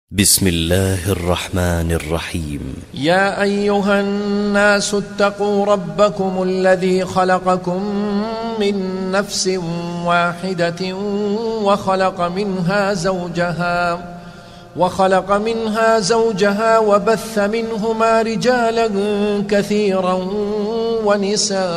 بسم الله الرحمن الرحيم. يا أيها الناس اتقوا ربكم الذي خلقكم من نفس واحدة وخلق منها زوجها وبث منهما رجالا كثيرا ونساء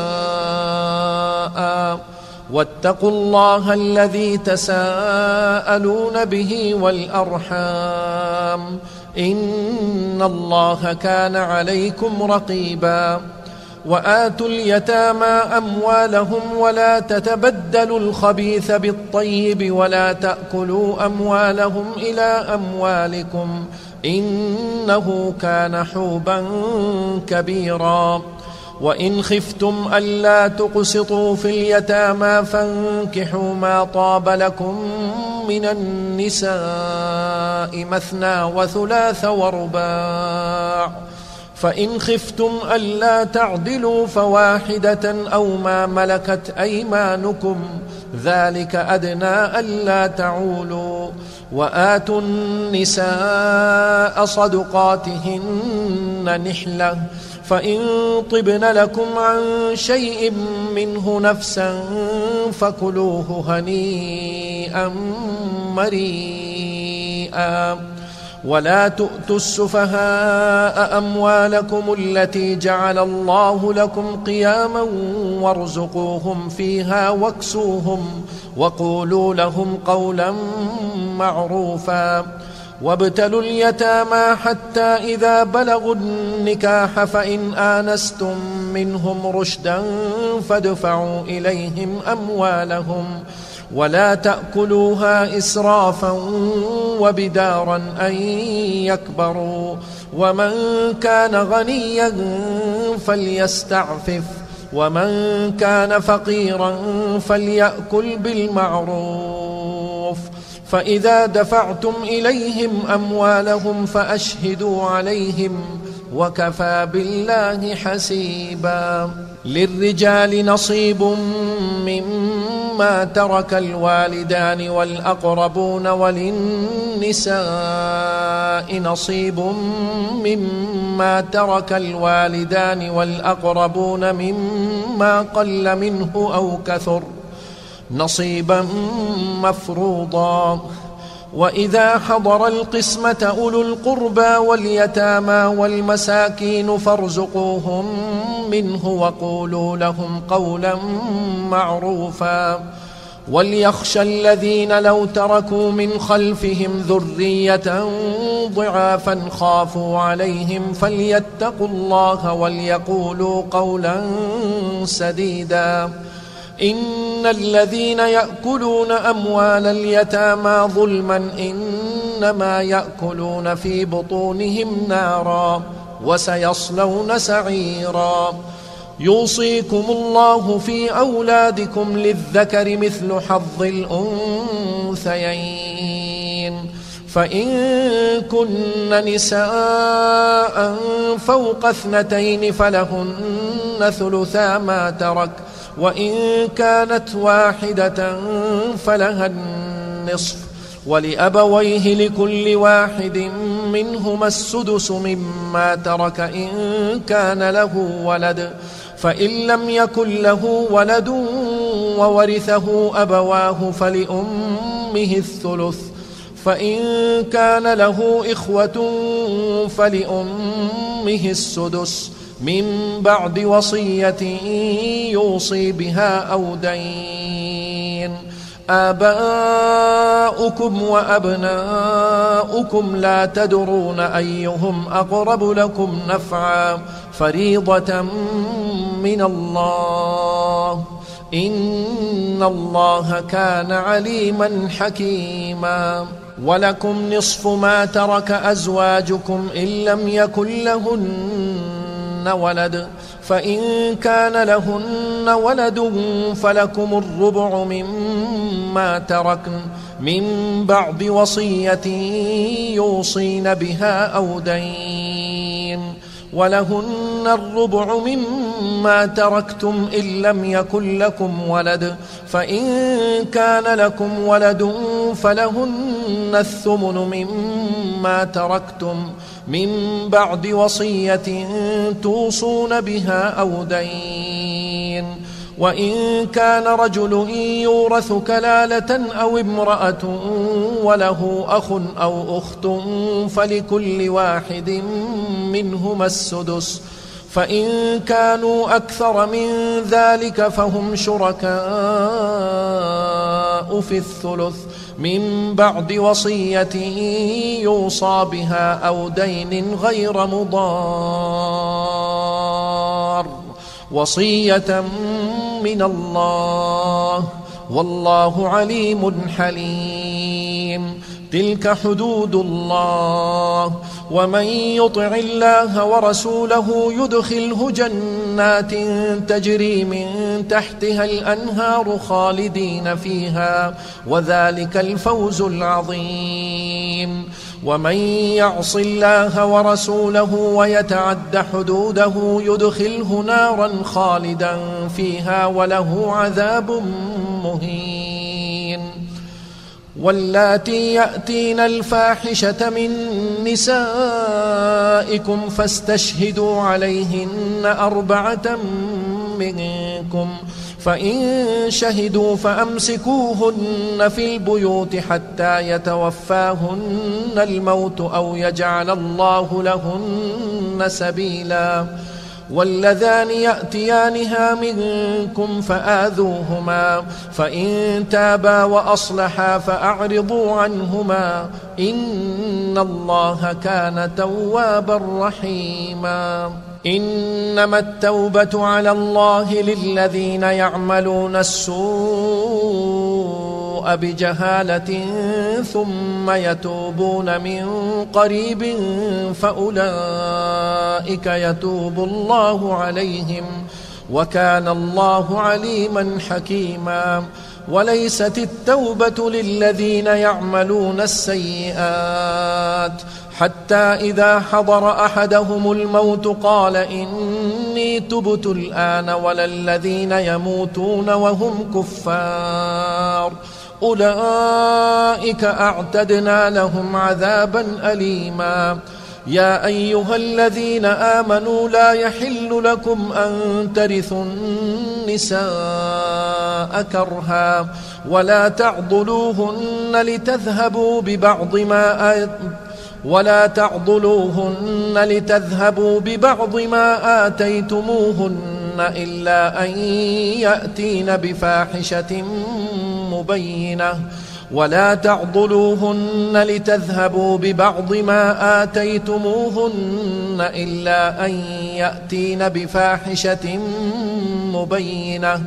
واتقوا الله الذي تساءلون به والأرحام إن الله كان عليكم رقيبا. وآتوا اليتامى أموالهم ولا تتبدلوا الخبيث بالطيب ولا تأكلوا أموالهم إلى أموالكم إنه كان حوبا كبيرا. وإن خفتم ألا تقسطوا في اليتامى فانكحوا ما طاب لكم من النساء مثنى وثلاث ورباع، فإن خفتم ألا تعدلوا فواحدة أو ما ملكت أيمانكم ذلك أدنى ألا تعولوا. وآتوا النساء صدقاتهن نحلة، فإن طبن لكم عن شيء منه نفسا فكلوه هنيئا مريئا. ولا تؤتوا السفهاء أموالكم التي جعل الله لكم قياما وارزقوهم فيها واكسوهم وقولوا لهم قولا معروفا. وابتلوا اليتامى حتى إذا بلغوا النكاح فإن آنستم منهم رشدا فادفعوا إليهم أموالهم ولا تأكلوها إسرافا وبدارا أن يكبروا. ومن كان غنيا فليستعفف ومن كان فقيرا فليأكل بالمعروف. فإذا دفعتم إليهم أموالهم فأشهدوا عليهم وكفى بالله حسيبا. للرجال نصيب مما ترك الوالدان والأقربون وللنساء نصيب مما ترك الوالدان والأقربون مما قل منه أو كثر نصيبا مفروضا. وإذا حضر القسمة أولو القربى واليتامى والمساكين فارزقوهم منه وقولوا لهم قولا معروفا. وليخشى الذين لو تركوا من خلفهم ذرية ضعافا خافوا عليهم فليتقوا الله وليقولوا قولا سديدا. إن الذين يأكلون أموال اليتامى ظلما إنما يأكلون في بطونهم نارا وسيصلون سعيرا. يوصيكم الله في أولادكم للذكر مثل حظ الأنثيين، فإن كن نساء فوق 2 فلهن ثلثا ما ترك، وإن كانت واحدة فلها النصف، ولأبويه لكل واحد منهما السدس مما ترك إن كان له ولد، فإن لم يكن له ولد وورثه أبواه فلأمه الثلث، فإن كان له إخوة فلأمه السدس من بعد وصية يوصي بها أو دين. آباؤكم وأبناؤكم لا تدرون أيهم أقرب لكم نفعا فريضة من الله إن الله كان عليما حكيما. ولكم نصف ما ترك أزواجكم إن لم يكن لهن ولد، فإن كان لهن ولد فلكم الربع مما تركن من بعد وصية يوصين بها أو دين، ولهن الربع مما مما تركتم إن لم يكن لكم ولد، فإن كان لكم ولد فلهن الثمن مما تركتم من بعد وصية توصون بها أو دين. وإن كان رجل يورث كلالة أو امرأة وله أخ أو أخت فلكل واحد منهما السدس، فإن كانوا أكثر من ذلك فهم شركاء في الثلث من بعد وصية يوصى بها أو دين غير مضار، وصية من الله، والله عليم حليم. تلك حدود الله، ومن يطع الله ورسوله يدخله جنات تجري من تحتها الأنهار خالدين فيها، وذلك الفوز العظيم. ومن يعص الله ورسوله ويتعد حدوده يدخله نارا خالدا فيها وله عذاب مهين. واللاتي يأتين الفاحشة من نسائكم فاستشهدوا عليهن 4 منكم، فإن شهدوا فأمسكوهن في البيوت حتى يتوفاهن الموت أو يجعل الله لهن سبيلا. واللذان يأتيانها منكم فآذوهما، فإن تابا وأصلحا فأعرضوا عنهما، إن الله كان توابا رحيما. إنما التوبة على الله للذين يعملون السوء بجهالة ثم يتوبون من قريب فأولئك يتوب الله عليهم، وكان الله عليما حكيما. وليست التوبة للذين يعملون السيئات حتى إذا حضر أحدهم الموت قال إني تبت الآن، ولا الذين يموتون وهم كفار، أولئك أعتدنا لهم عذابا أليما. يا أيها الذين آمنوا لا يحل لكم أن ترثوا النساء كرها، ولا تعضلوهن لتذهبوا ببعض ما آتيتموهن إلا أن يأتين بفاحشة مبينة، ولا تعضلوهن لتذهبوا ببعض ما آتيتموهن إلا أن يأتين بفاحشة مبينة،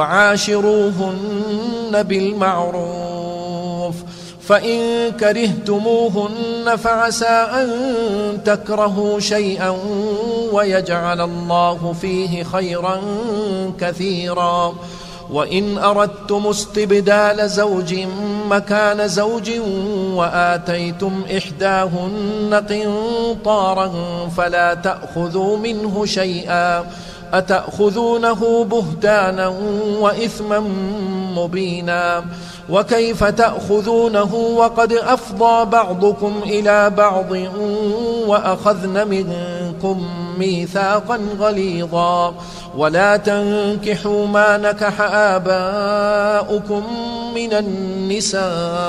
وعاشروهن بالمعروف. فإن كرهتموهن فعسى أن تكرهوا شيئا ويجعل الله فيه خيرا كثيرا. وإن أردتم استبدال زوج مكان زوج وآتيتم إحداهن قنطارا فلا تأخذوا منه شيئا، أتأخذونه بهتانا وإثما مبينا. وكيف تأخذونه وقد أفضى بعضكم إلى بعض وأخذن منكم ميثاقا غليظا. ولا تنكحوا ما نكح آباؤكم من النساء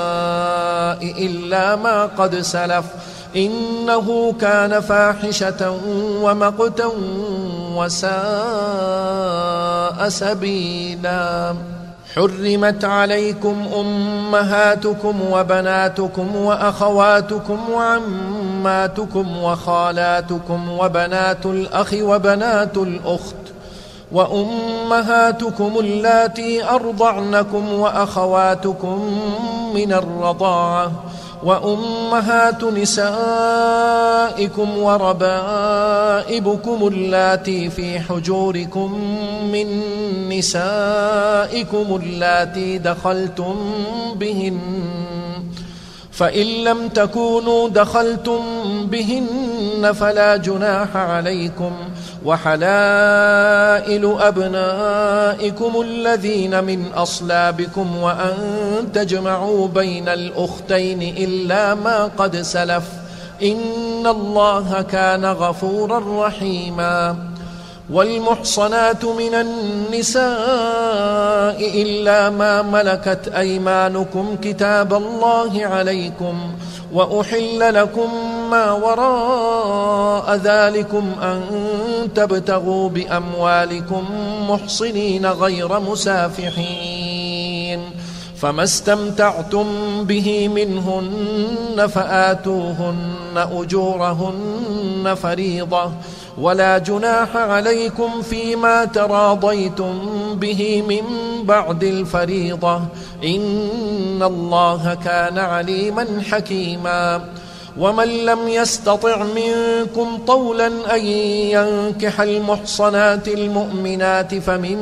إلا ما قد سلف، إنه كان فاحشة ومقتا وساء سبيلا. حرمت عليكم أمهاتكم وبناتكم وأخواتكم وعماتكم وخالاتكم وبنات الأخ وبنات الأخت وأمهاتكم اللاتي أرضعنكم وأخواتكم من الرضاعة وأمهات نسائكم وربائبكم اللاتي في حجوركم من نسائكم اللاتي دخلتم بهن، فإن لم تكونوا دخلتم بهن فلا جناح عليكم، وحلائل أبنائكم الذين من أصلابكم وأن تجمعوا بين الأختين إلا ما قد سلف إن الله كان غفورا رحيما. والمحصنات من النساء إلا ما ملكت أيمانكم كتاب الله عليكم، وأحل لكم ما وراء ذلكم أن تبتغوا بأموالكم محصنين غير مسافحين، فما استمتعتم به منهن فآتوهن أجورهن فريضة، ولا جناح عليكم فيما تراضيتم به من بعد الفريضة، إن الله كان عليما حكيما. ومن لم يستطع منكم طولا أن ينكح المحصنات المؤمنات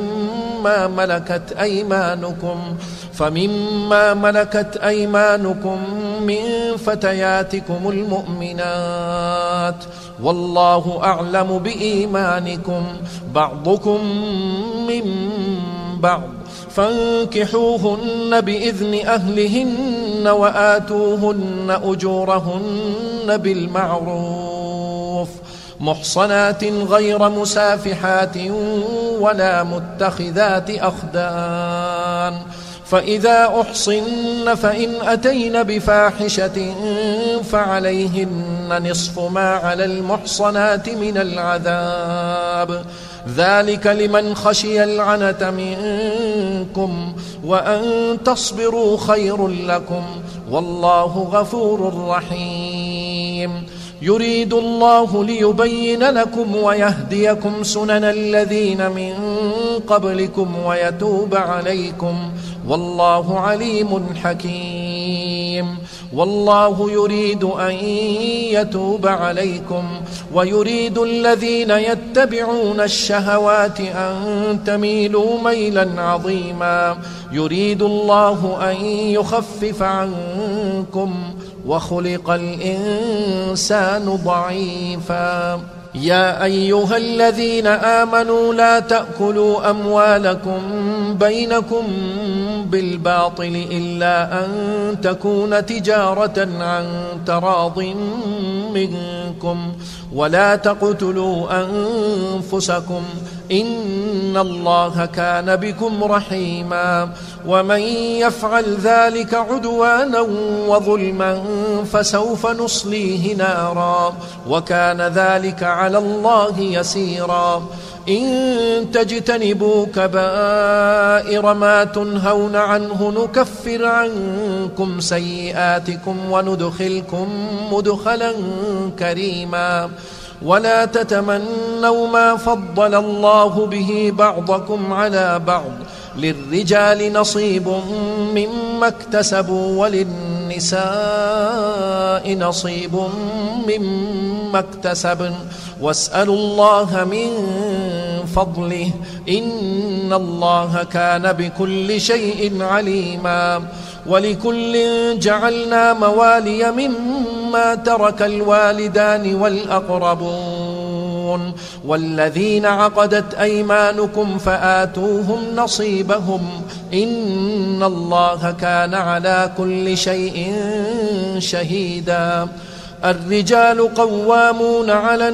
فمما ملكت أيمانكم من فتياتكم المؤمنات، والله أعلم بإيمانكم، بعضكم من بعض، فانكحوهن بإذن أهلهن وآتوهن أجورهن بالمعروف، محصنات غير مسافحات ولا متخذات أخدان، فإذا أحصن فإن أتين بفاحشة فعليهن نصف ما على المحصنات من العذاب، ذلك لمن خشي العنة منكم، وأن تصبروا خير لكم، والله غفور رحيم. يريد الله ليبين لكم ويهديكم سنن الذين من قبلكم ويتوب عليكم، والله عليم حكيم. والله يريد أن يتوب عليكم، ويريد الذين يتبعون الشهوات أن تميلوا ميلا عظيما، يريد الله أن يخفف عنكم، وخلق الإنسان ضعيفا. يا أيها الذين آمنوا لا تأكلوا أموالكم بينكم بالباطل إلا أن تكون تجارة عن تراض منكم، ولا تقتلوا أنفسكم، إن الله كان بكم رحيما. ومن يفعل ذلك عدوانا وظلما فسوف نصليه نارا، وكان ذلك على الله يسيرا. إن تجتنبوا كبائر ما تنهون عنه نكفر عنكم سيئاتكم وندخلكم مدخلا كريما. ولا تتمنوا ما فضل الله به بعضكم على بعض، للرجال نصيب مما اكتسبوا وللنساء نصيب مما اكتسبن، واسألوا الله من فضله، إن الله كان بكل شيء عليما. ولكل جعلنا موالي مما ترك الوالدان والأقربون، والذين عقدت أيمانكم فآتوهم نصيبهم، إن الله كان على كل شيء شهيدا. الرجال قوامون على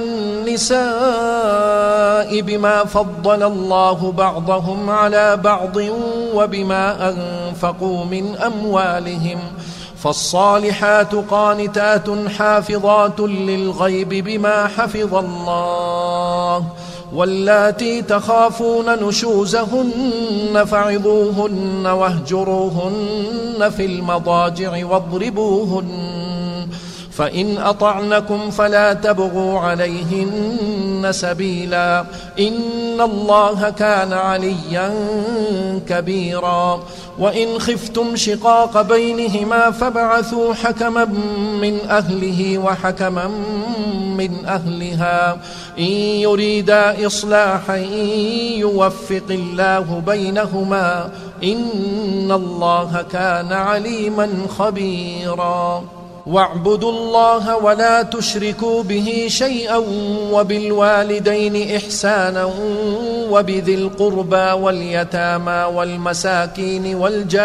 النساء بما فضل الله بعضهم على بعض وبما أنفقوا من أموالهم، فالصالحات قانتات حافظات للغيب بما حفظ الله. واللاتي تخافون نشوزهن فعظوهن واهجروهن في المضاجع واضربوهن، فإن أطعنكم فلا تبغوا عليهن سبيلا، إن الله كان عليا كبيرا. وإن خفتم شقاق بينهما فابعثوا حكما من أهله وحكما من أهلها، إن يريدا إصلاحا يوفق الله بينهما، إن الله كان عليما خبيرا. واعبدوا الله ولا تشركوا به شيئا وبالوالدين إحسانا وبذي القربى واليتامى والمساكين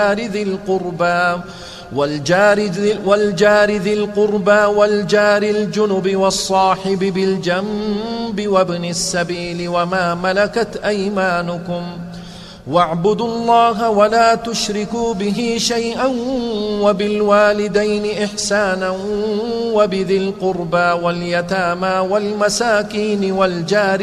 والجار ذي القربى والجار الجنب والصاحب بالجنب وابن السبيل وما ملكت أيمانكم. واعبدوا الله ولا تشركوا به شيئا وبالوالدين إحسانا وبذي القربى واليتامى والمساكين والجار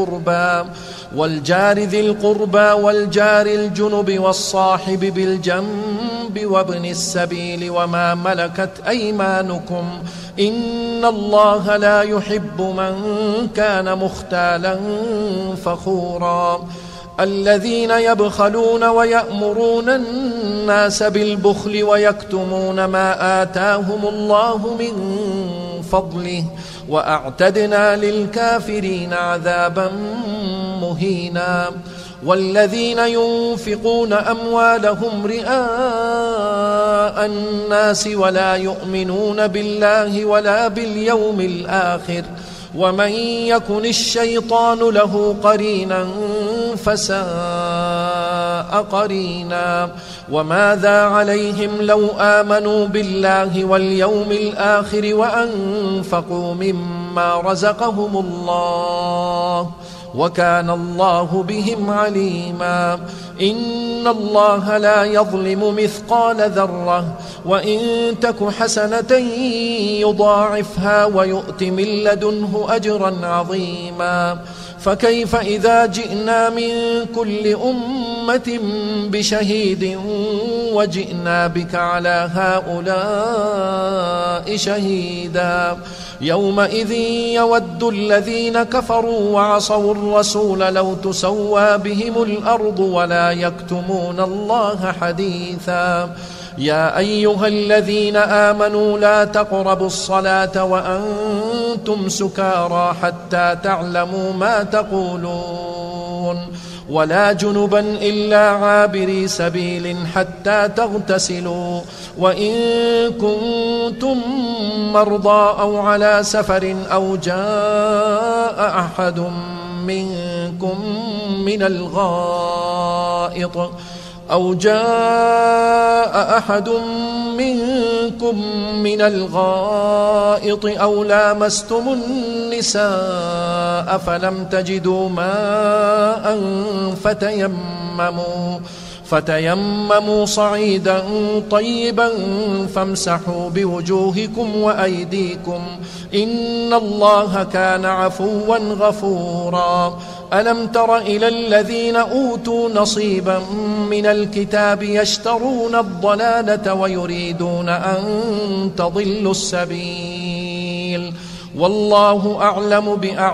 ذي القربى والجار الجنب والصاحب بالجنب وابن السبيل وما ملكت أيمانكم إن الله لا يحب من كان مختالا فخورا. الذين يبخلون ويأمرون الناس بالبخل ويكتمون ما آتاهم الله من فضله وأعتدنا للكافرين عذابا مهينا. والذين ينفقون أموالهم رئاء الناس ولا يؤمنون بالله ولا باليوم الآخر ومن يكن الشيطان له قرينا فساء قرينا. وماذا عليهم لو آمنوا بالله واليوم الآخر وأنفقوا مما رزقهم الله وكان الله بهم عليما. إن الله لا يظلم مثقال ذرة وإن تك حسنة يضاعفها ويؤت من لدنه أجرا عظيما. فكيف إذا جئنا من كل أمة بشهيد وجئنا بك على هؤلاء شهيدا. يومئذ يود الذين كفروا وعصوا الرسول لو تسوى بهم الأرض ولا يكتمون الله حديثا. يا أيها الذين آمنوا لا تقربوا الصلاة وأنتم سكارى حتى تعلموا ما تقولون ولا جنبا إلا عابري سبيل حتى تغتسلوا وإن كنتم مرضى أو على سفر أو جاء أحد منكم من الغائط أو لامستم النساء فلم تجدوا ماء فتيمموا صعيدا طيبا فامسحوا بوجوهكم وأيديكم إن الله كان عفوا غفورا. ألم تر إلى الذين أوتوا نصيبا من الكتاب يشترون الضلالة ويريدون أن تضلوا السبيل والله أعلم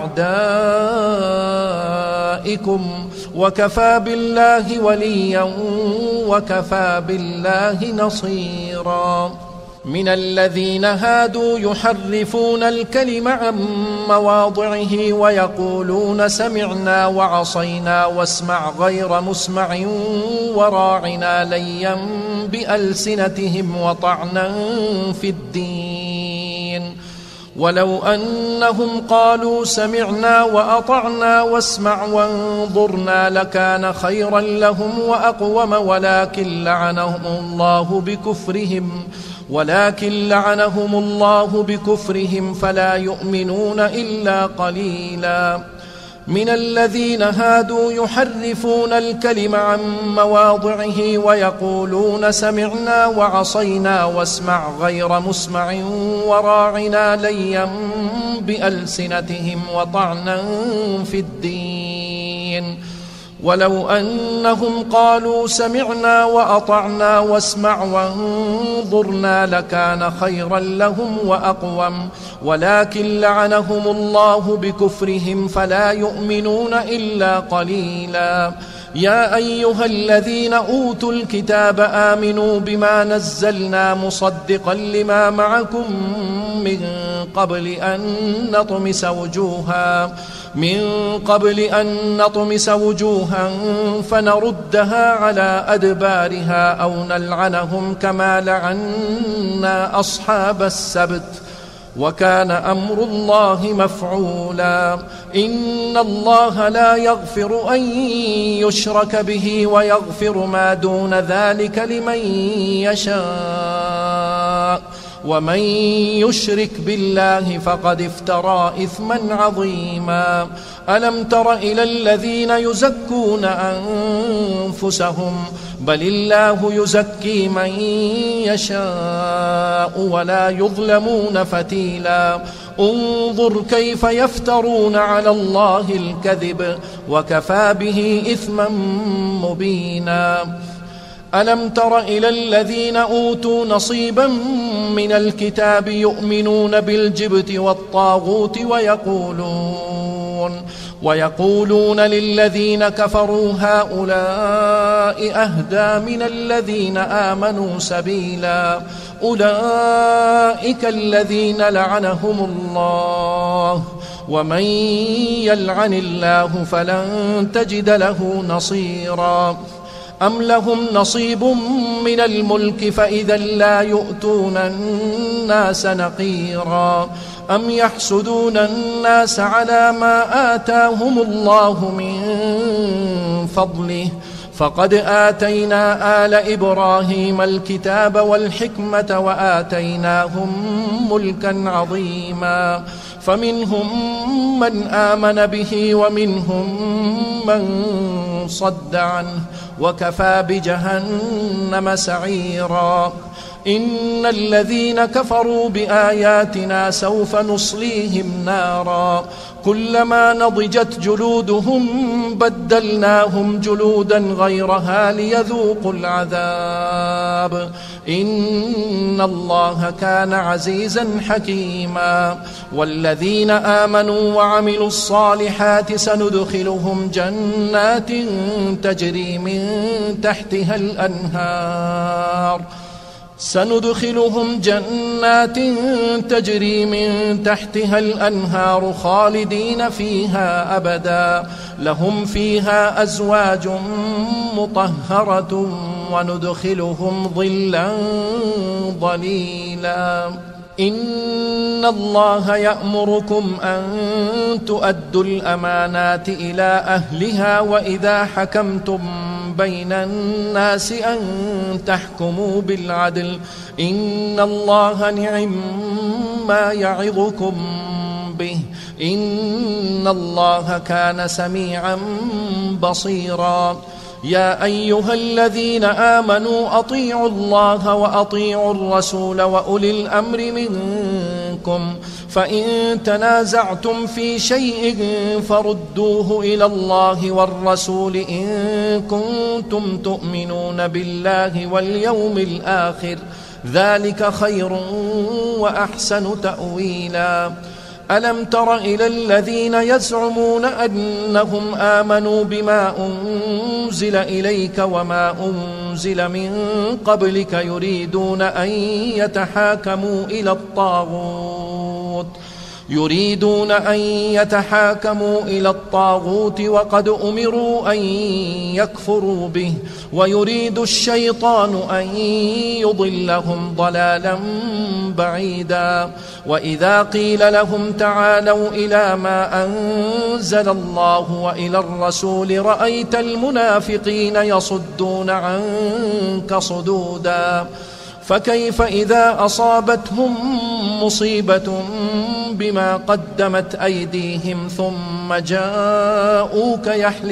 بأعدائكم وكفى بالله وليا وكفى بالله نصيرا. من الذين هادوا يحرفون الكلم عن مواضعه ويقولون سمعنا وعصينا واسمع غير مسمع وراعنا ليا بألسنتهم وطعنا في الدين. ولو أنهم قالوا سمعنا وأطعنا واسمع وانظرنا لكان خيرا لهم وأقوم ولكن لعنهم الله بكفرهم فلا يؤمنون إلا قليلا. من الذين هادوا يحرفون الكلم عن مواضعه ويقولون سمعنا وعصينا واسمع غير مسمع وراعنا ليا بألسنتهم وطعنا في الدين. ولو أنهم قالوا سمعنا وأطعنا واسمع وانظرنا لكان خيرا لهم وأقوم ولكن لعنهم الله بكفرهم فلا يؤمنون إلا قليلا. يا أيها الذين أوتوا الكتاب آمنوا بما نزلنا مصدقا لما معكم من قبل أن نطمس وجوها فنردها على أدبارها أو نلعنهم كما لعنا أصحاب السبت وكان أمر الله مفعولا. إن الله لا يغفر أن يشرك به ويغفر ما دون ذلك لمن يشاء ومن يشرك بالله فقد افترى إثما عظيما. ألم تر إلى الذين يزكون أنفسهم بل الله يزكي من يشاء ولا يظلمون فتيلا. انظر كيف يفترون على الله الكذب وكفى به إثما مبينا. ألم تر إلى الذين أوتوا نصيبا من الكتاب يؤمنون بالجبت والطاغوت ويقولون للذين كفروا هؤلاء أهدى من الذين آمنوا سبيلا. أولئك الذين لعنهم الله ومن يلعن الله فلن تجد له نصيرا. أم لهم نصيب من الملك فإذا لا يؤتون الناس نقيرا. أم يحسدون الناس على ما آتاهم الله من فضله فقد آتينا آل إبراهيم الكتاب والحكمة وآتيناهم ملكا عظيما. فمنهم من آمن به ومنهم من صد عنه وكفى بجهنم سعيرا. إن الذين كفروا بآياتنا سوف نصليهم نارا كلما نضجت جلودهم بدلناهم جلودا غيرها ليذوقوا العذاب إن الله كان عزيزا حكيما. والذين آمنوا وعملوا الصالحات سندخلهم جنات تجري من تحتها الأنهار خالدين فيها أبدا لهم فيها أزواج مطهرة وندخلهم ظلا ظليلا. إن الله يأمركم أن تؤدوا الأمانات إلى أهلها وإذا حكمتم بين الناس أن تحكموا بالعدل إن الله نعم ما يعظكم به إن الله كان سميعا بصيرا. يا أيها الذين آمنوا أطيعوا الله وأطيعوا الرسول وأولي الأمر منكم فإن تنازعتم في شيء فردوه إلى الله والرسول إن كنتم تؤمنون بالله واليوم الآخر ذلك خير وأحسن تأويلا. ألم تر إلى الذين يزعمون أنهم آمنوا بما أنزل إليك وما أنزل من قبلك يريدون أن يتحاكموا إلى الطاغوت وقد أمروا أن يكفروا به ويريد الشيطان أن يضلهم ضلالا بعيدا. وإذا قيل لهم تعالوا إلى ما أنزل الله وإلى الرسول رأيت المنافقين يصدون عنك صدودا. فكيف إذا أصابتهم مصيبة بما قدمت أيديهم ثم جاءوك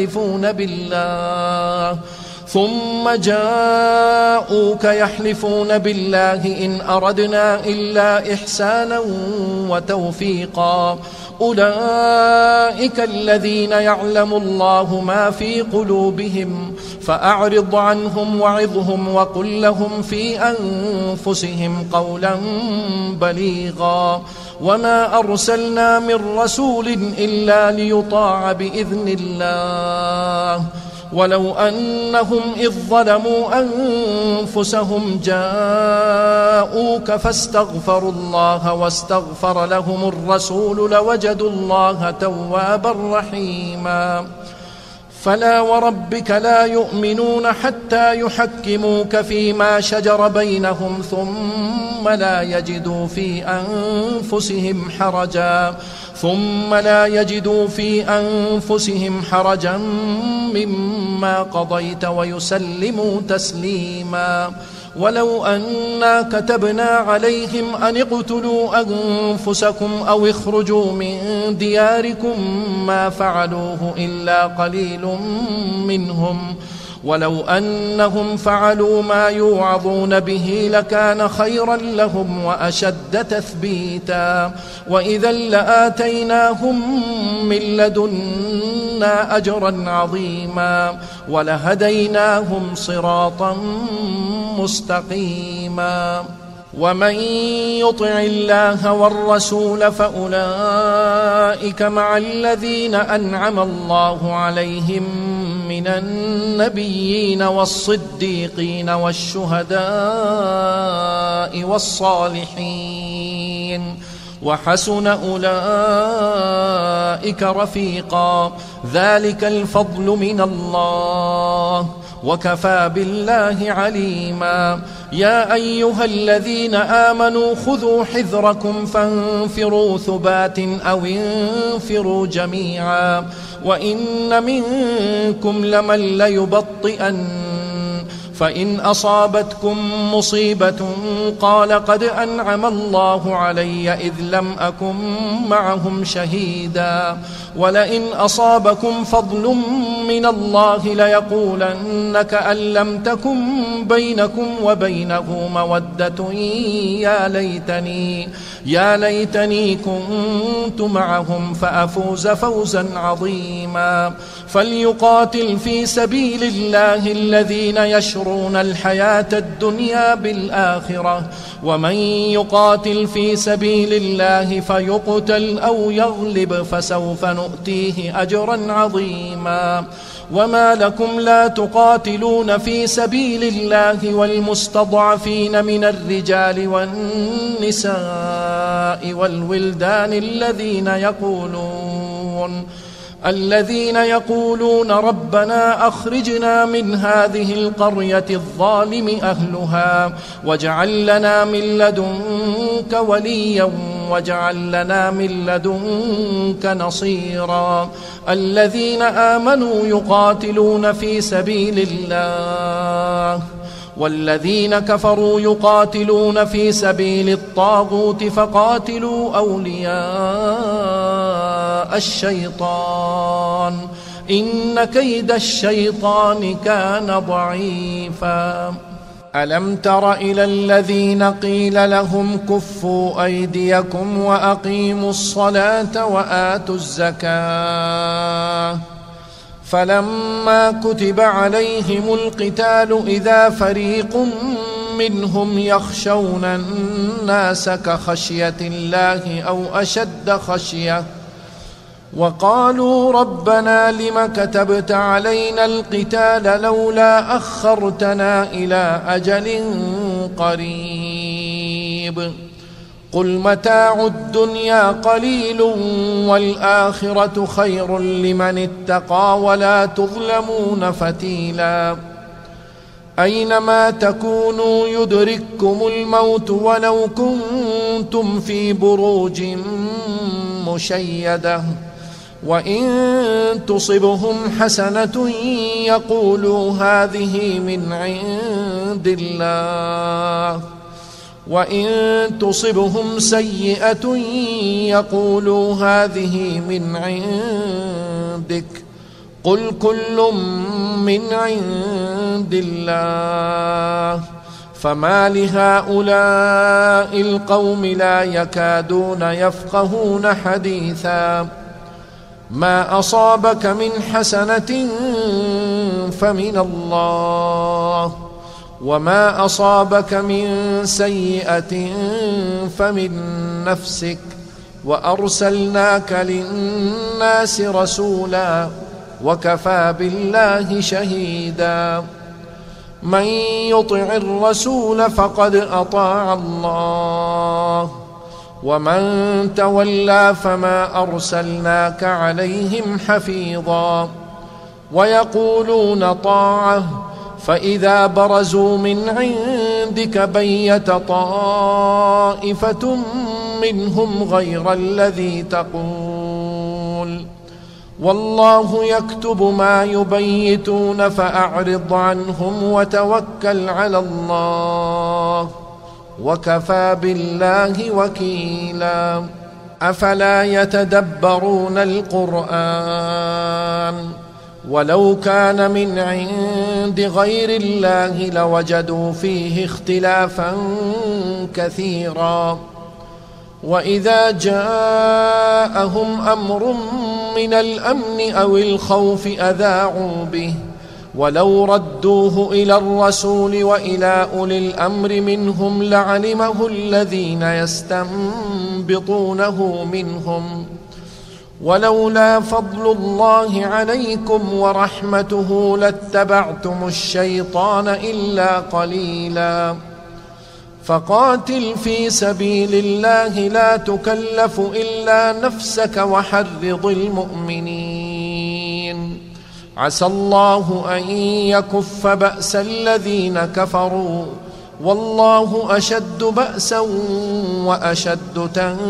يحلفون بالله إن أردنا إلا إحسانا وتوفيقا. أولئك الذين يعلم الله ما في قلوبهم فأعرض عنهم وعظهم وقل لهم في أنفسهم قولا بليغا. وما أرسلنا من رسول إلا ليطاع بإذن الله ولو أنهم إذ ظلموا أنفسهم جاءوك فاستغفروا الله واستغفر لهم الرسول لوجدوا الله توابا رحيما. فلا وربك لا يؤمنون حتى يحكموك فيما شجر بينهم ثم لا يجدوا في أنفسهم حرجا مما قضيت ويسلموا تسليما. ولو أنا كتبنا عليهم أن اقتلوا أنفسكم أو اخرجوا من دياركم ما فعلوه إلا قليل منهم، ولو أنهم فعلوا ما يوعظون به لكان خيرا لهم وأشد تثبيتا، وإذا لآتيناهم من لدنا أجرا عظيما ولهديناهم صراطا مستقيما. ومن يطع الله والرسول فأولئك مع الذين أنعم الله عليهم من النبيين والصديقين والشهداء والصالحين وحسن أولئك رفيقا. ذلك الفضل من الله وكفى بالله عليما. يا أيها الذين آمنوا خذوا حذركم فانفروا ثبات أو انفروا جميعا وإن منكم لمن ليبطئن فإن أصابتكم مصيبة قال قد أنعم الله علي إذ لم أكن معهم شهيدا ولئن أصابكم فضل من الله ليقولن كأن لم تكن بينكم وبينه مودة يا ليتني كنت معهم فأفوز فوزا عظيما. فليقاتل في سبيل الله الذين يشرون الحياة الدنيا بالآخرة ومن يقاتل في سبيل الله فيقتل أو يغلب فسوف نؤتيه أجرا عظيما. وما لكم لا تقاتلون في سبيل الله والمستضعفين من الرجال والنساء والولدان الذين يقولون ربنا أخرجنا من هذه القرية الظالم أهلها واجعل لنا من لدنك وليا واجعل لنا من لدنك نصيرا. الذين آمنوا يقاتلون في سبيل الله والذين كفروا يقاتلون في سبيل الطاغوت فقاتلوا أولياء الشيطان إن كيد الشيطان كان ضعيفا. ألم تر إلى الذين قيل لهم كفوا أيديكم وأقيموا الصلاة وآتوا الزكاة فلما كتب عليهم القتال إذا فريق منهم يخشون الناس كخشية الله أو أشد خشية وقالوا ربنا لم كتبت علينا القتال لولا أخرتنا إلى أجل قريب قل متاع الدنيا قليل والآخرة خير لمن اتقى ولا تظلمون فتيلا. أينما تكونوا يدرككم الموت ولو كنتم في بروج مشيدة وإن تصبهم حسنة يقولوا هذه من عند الله وإن تصبهم سيئة يقولوا هذه من عندك قل كل من عند الله فما لهؤلاء القوم لا يكادون يفقهون حديثا. ما أصابك من حسنة فمن الله وما أصابك من سيئة فمن نفسك وأرسلناك للناس رسولا وكفى بالله شهيدا. من يطع الرسول فقد أطاع الله، ومن تولى فما أرسلناك عليهم حفيظا. ويقولون طاعة فإذا برزوا من عندك بيت طائفة منهم غير الذي تقول، والله يكتب ما يبيتون فأعرض عنهم وتوكل على الله، وكفى بالله وكيلا. أفلا يتدبرون القرآن ولو كان من عند غير الله لوجدوا فيه اختلافا كثيرا. وإذا جاءهم أمر من الأمن أو الخوف أذاعوا به، ولو ردوه إلى الرسول وإلى أولي الأمر منهم لعلمه الذين يستنبطونه منهم، ولولا فضل الله عليكم ورحمته لاتبعتم الشيطان إلا قليلا. فقاتل في سبيل الله لا تكلف إلا نفسك وحرض المؤمنين، عسى الله أن يكف بأس الذين كفروا، والله أشد بأسا وأشد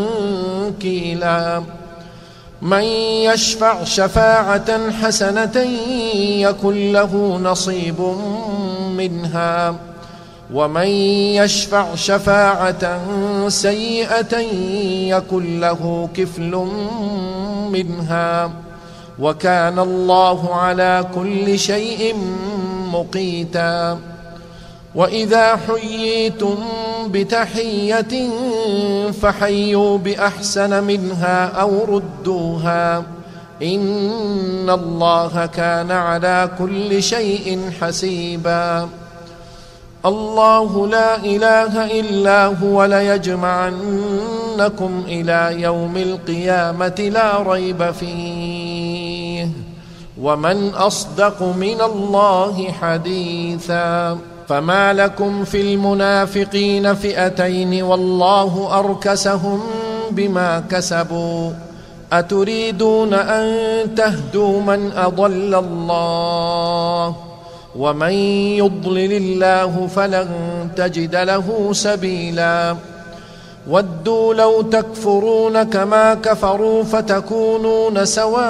تنكيلا. من يشفع شفاعة حسنة يكن له نصيب منها، ومن يشفع شفاعة سيئة يكن له كفل منها، وكان الله على كل شيء مقيتا. وإذا حييتم بتحية فحيوا بأحسن منها أو ردوها، إن الله كان على كل شيء حسيبا. الله لا إله إلا هو ليجمعنكم إلى يوم القيامة لا ريب فيه، ومن أصدق من الله حديثا. فما لكم في المنافقين فئتين والله أركسهم بما كسبوا، أتريدون أن تهدوا من أضل الله، ومن يضلل الله فلن تجد له سبيلا. ودوا لو تكفرون كما كفروا فتكونون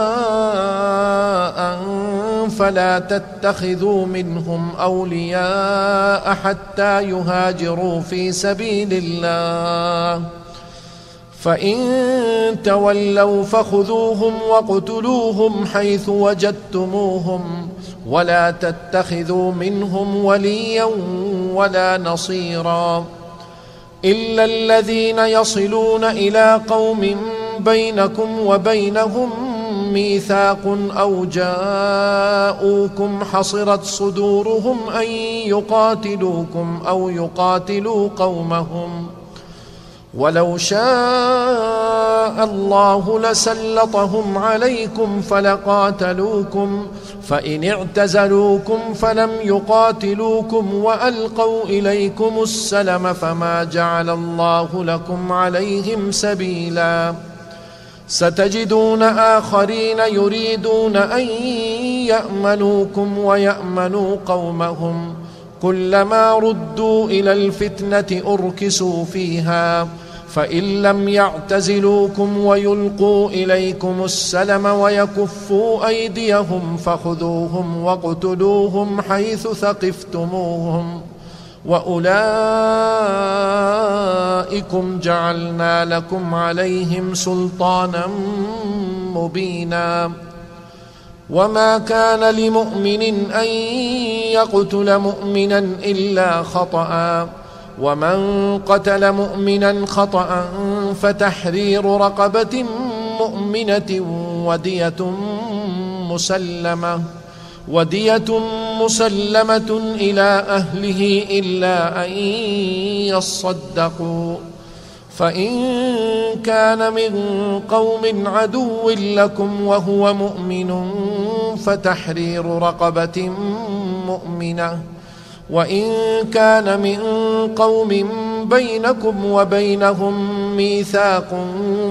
سواء فلا تتخذوا منهم أولياء حتى يهاجروا في سبيل الله، فإن تولوا فخذوهم واقتلوهم حيث وجدتموهم، ولا تتخذوا منهم وليا ولا نصيرا، إلا الذين يصلون إلى قوم بينكم وبينهم ميثاق أو جاءوكم حصرت صدورهم أن يقاتلوكم أو يقاتلوا قومهم، ولو شاء الله لسلطهم عليكم فلقاتلوكم، فإن اعتزلوكم فلم يقاتلوكم وألقوا إليكم السلم فما جعل الله لكم عليهم سبيلا. ستجدون آخرين يريدون أن يأمنوكم ويأمنوا قومهم، كلما ردوا إلى الفتنة أركسوا فيها، فإن لم يعتزلوكم ويلقوا إليكم السلم ويكفوا أيديهم فخذوهم واقتلوهم حيث ثقفتموهم، وأولئكم جعلنا لكم عليهم سلطانا مبينا. وما كان لمؤمن أن يقتل مؤمنا إلا خطأ، ومن قتل مؤمنا خطأ فتحرير رقبة مؤمنة ودية مسلمة إلى أهله إلا أن يصدقوا، فإن كان من قوم عدو لكم وهو مؤمن فتحرير رقبة مؤمنة، وإن كان من قوم بينكم وبينهم ميثاق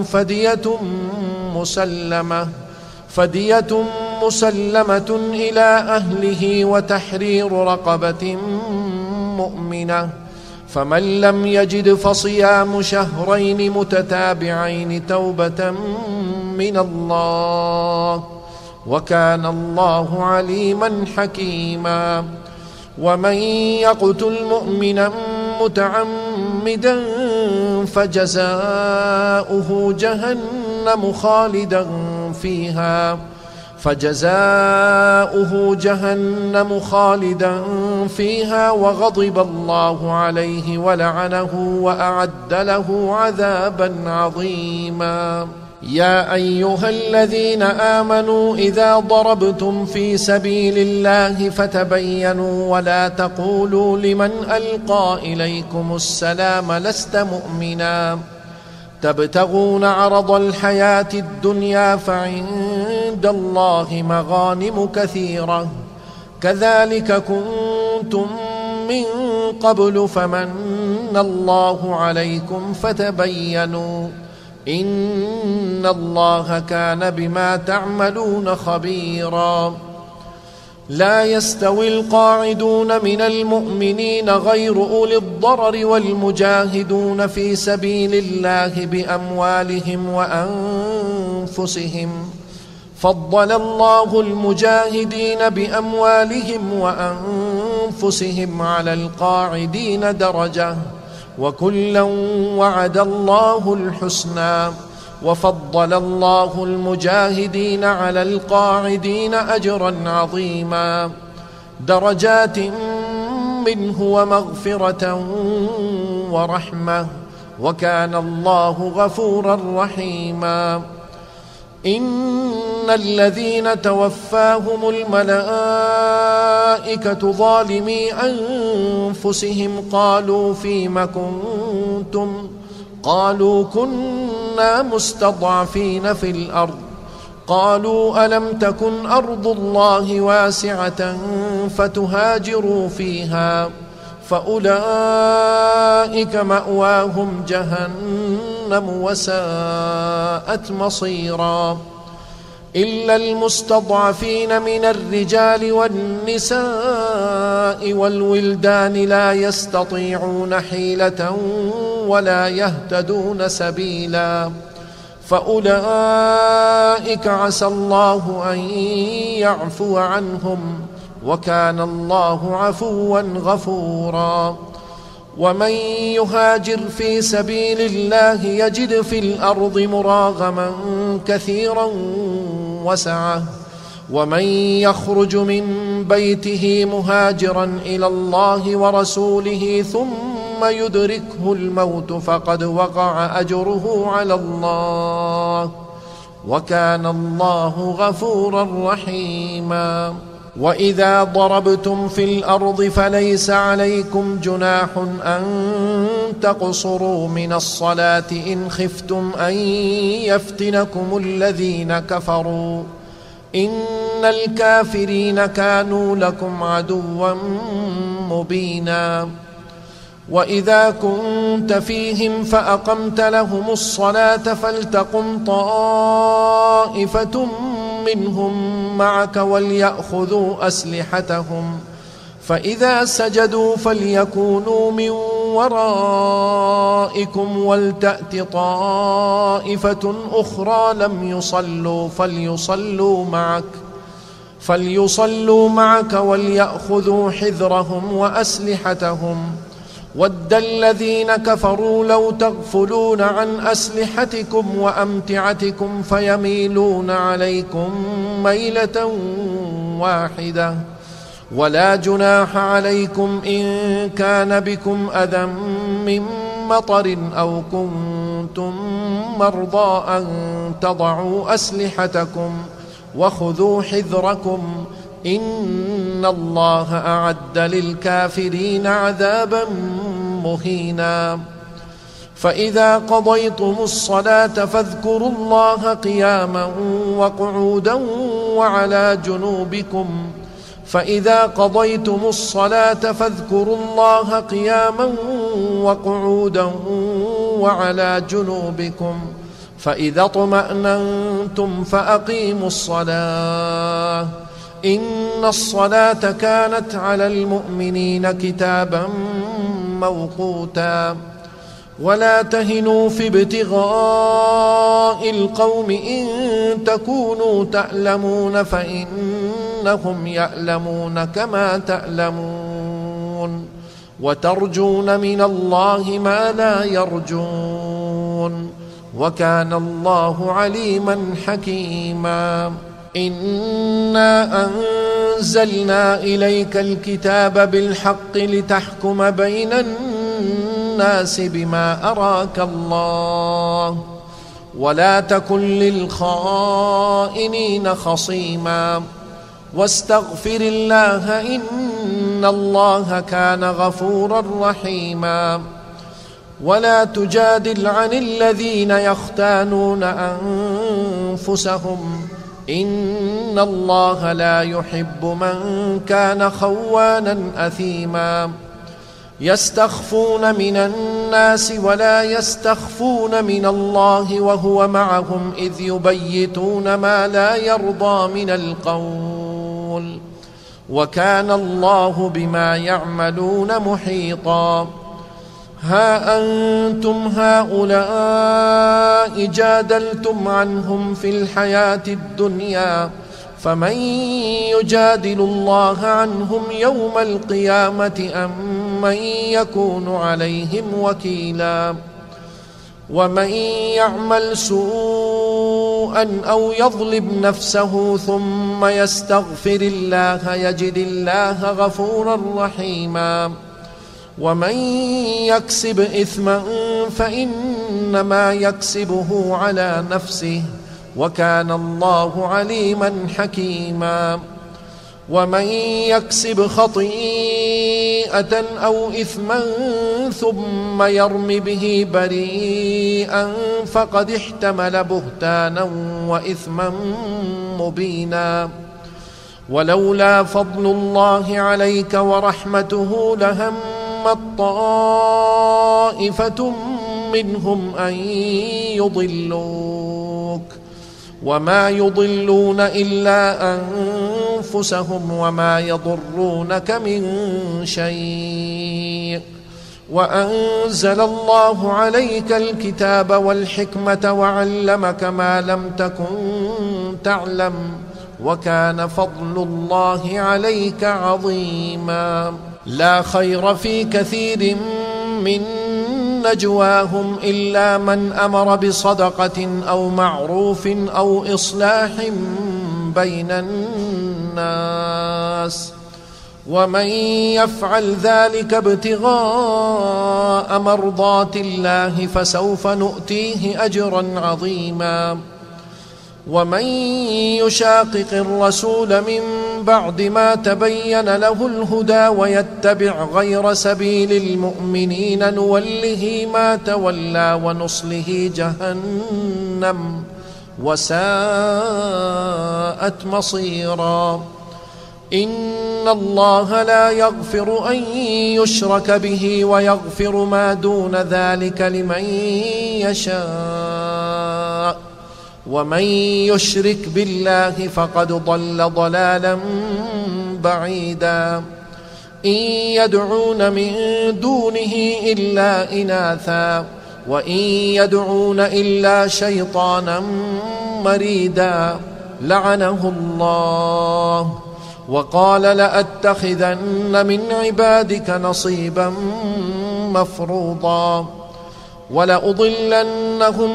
فدية مسلمة إلى أهله وتحرير رقبة مؤمنة، فمن لم يجد فصيام شهرين متتابعين توبة من الله، وكان الله عليما حكيما. ومن يقتل مؤمنا متعمدا فجزاؤه جهنم خالدا فيها وغضب الله عليه ولعنه وأعد له عذابا عظيما. يا أيها الذين آمنوا إذا ضربتم في سبيل الله فتبينوا ولا تقولوا لمن ألقى إليكم السلام لست مؤمنا تبتغون عرض الحياة الدنيا فعند الله مغانم كثيرة كذلك كنتم من قبل فمن الله عليكم فتبينوا إن الله كان بما تعملون خبيرا. لا يستوي القاعدون من المؤمنين غير أولي الضرر والمجاهدون في سبيل الله بأموالهم وأنفسهم، فضل الله المجاهدين بأموالهم وأنفسهم على القاعدين درجة، وكلا وعد الله الحسنى، وفضل الله المجاهدين على القاعدين أجرا عظيما، درجات منه ومغفرة ورحمة، وكان الله غفورا رحيما. إن الذين توفاهم الملائكة ظالمي أنفسهم قالوا فيم كنتم؟ قالوا كنا مستضعفين في الأرض، قالوا ألم تكن أرض الله واسعة فتهاجروا فيها، فأولئك مأواهم جهنم وساءت مصيرا. إلا المستضعفين من الرجال والنساء والولدان لا يستطيعون حيلة ولا يهتدون سبيلا، فأولئك عسى الله أن يعفو عنهم، وكان الله عفوا غفورا. ومن يهاجر في سبيل الله يجد في الأرض مراغما كثيرا وسعة، ومن يخرج من بيته مهاجرا إلى الله ورسوله ثم يدركه الموت فقد وقع أجره على الله، وكان الله غفورا رحيما. وإذا ضربتم في الأرض فليس عليكم جناح أن تقصروا من الصلاة إن خفتم أن يفتنكم الذين كفروا، إن الكافرين كانوا لكم عدوا مبينا. وإذا كنت فيهم فأقمت لهم الصلاة فلتقم طائفة منهم معك وليأخذوا أسلحتهم، فإذا سجدوا فليكونوا من ورائكم ولتأت طائفة أخرى لم يصلوا فليصلوا معك وليأخذوا حذرهم وأسلحتهم. ود الذين كفروا لو تغفلون عن أسلحتكم وأمتعتكم فيميلون عليكم ميلة واحدة، ولا جناح عليكم إن كان بكم أذى من مطر أو كنتم مرضى أن تضعوا أسلحتكم وخذوا حذركم، إن الله أعد للكافرين عذابا مهينا. فإذا قضيتم الصلاة فاذكروا الله قياما وقعودا وعلى جنوبكم فإذا قضيتم الصلاة فاذكروا الله قياما وقعودا وعلى جنوبكم فإذا اطمأننتم فأقيموا الصلاة إن الصلاة كانت على المؤمنين كتابا موقوتا ولا تهنوا في ابتغاء القوم إن تكونوا تألمون فإنهم يألمون كما تألمون وترجون من الله ما لا يرجون وكان الله عليما حكيما إنا أنزلنا إليك الكتاب بالحق لتحكم بين الناس بما أراك الله ولا تكن للخائنين خصيما واستغفر الله إن الله كان غفورا رحيما ولا تجادل عن الذين يختانون أنفسهم إن الله لا يحب من كان خوانا أثيما يستخفون من الناس ولا يستخفون من الله وهو معهم إذ يبيتون ما لا يرضى من القول وكان الله بما يعملون محيطا ها أنتم هؤلاء جادلتم عنهم في الحياة الدنيا فمن يجادل الله عنهم يوم القيامة أم من يكون عليهم وكيلا ومن يعمل سوءا أو يظلم نفسه ثم يستغفر الله يجد الله غفورا رحيما ومن يكسب إثما فإنما يكسبه على نفسه وكان الله عليما حكيما ومن يكسب خطيئة أو إثما ثم يرم به بريئا فقد احتمل بهتانا وإثما مبينا ولولا فضل الله عليك ورحمته لهمت طائفة منهم أن يضلوك وما يضلون إلا أنفسهم وما يضرونك من شيء وأنزل الله عليك الكتاب والحكمة وعلمك ما لم تكن تعلم وكان فضل الله عليك عظيما لا خير في كثير من نجواهم إلا من أمر بصدقة أو معروف أو إصلاح بين الناس ومن يفعل ذلك ابتغاء مرضات الله فسوف نؤتيه أجرا عظيما ومن يشاقق الرسول من بعد ما تبين له الهدى ويتبع غير سبيل المؤمنين نوله ما تولى ونصله جهنم وساءت مصيرا إن الله لا يغفر أن يشرك به ويغفر ما دون ذلك لمن يشاء ومن يشرك بالله فقد ضل ضلالا بعيدا إن يدعون من دونه إلا إناثا وإن يدعون إلا شيطانا مريدا لعنه الله وقال لأتخذن من عبادك نصيبا مفروضا ولأضلنهم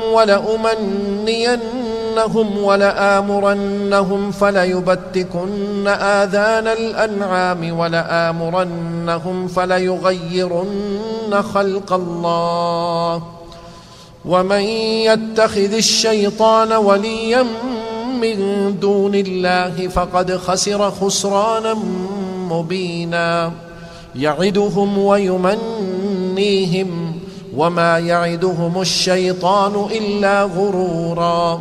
ولأمنينهم ولآمرنهم فليبتكن آذان الأنعام ولآمرنهم فليغيرن خلق الله ومن يتخذ الشيطان وليا من دون الله فقد خسر خسرانا مبينا يعدهم ويمنيهم وما يعدهم الشيطان إلا غرورا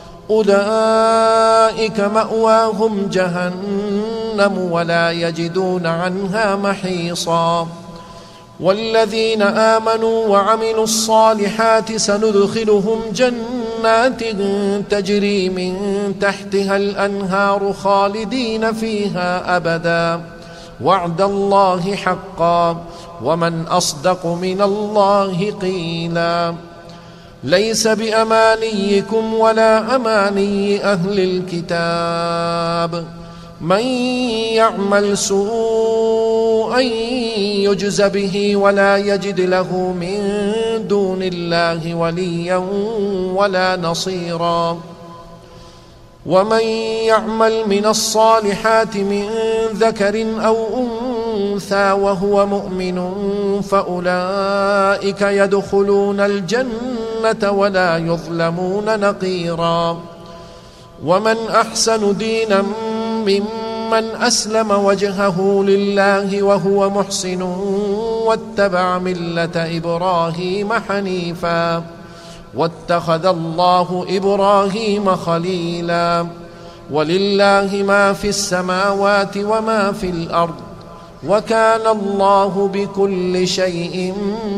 أولئك مأواهم جهنم ولا يجدون عنها محيصا والذين آمنوا وعملوا الصالحات سندخلهم جنات تجري من تحتها الأنهار خالدين فيها أبدا وعد الله حقا ومن أصدق من الله قيلا ليس بأمانيكم ولا أماني أهل الكتاب من يعمل سوءا يجز به ولا يجد له من دون الله وليا ولا نصيرا ومن يعمل من الصالحات من ذكر أو أنثى وهو مؤمن فأولئك يدخلون الجنة ولا يظلمون نقيرا ومن أحسن دينا ممن أسلم وجهه لله وهو محسن واتبع ملة إبراهيم حنيفا واتخذ الله إبراهيم خليلا ولله ما في السماوات وما في الأرض وكان الله بكل شيء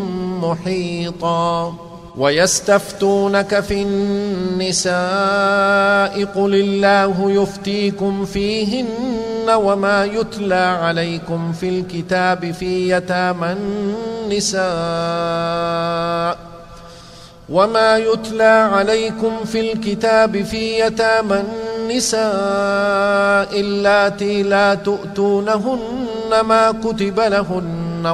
محيطا ويستفتونك في النساء قل الله يفتيكم فيهن وما يتلى عليكم في الكتاب في يتامى النساء اللاتي لا تؤتونهن ما كتب لهن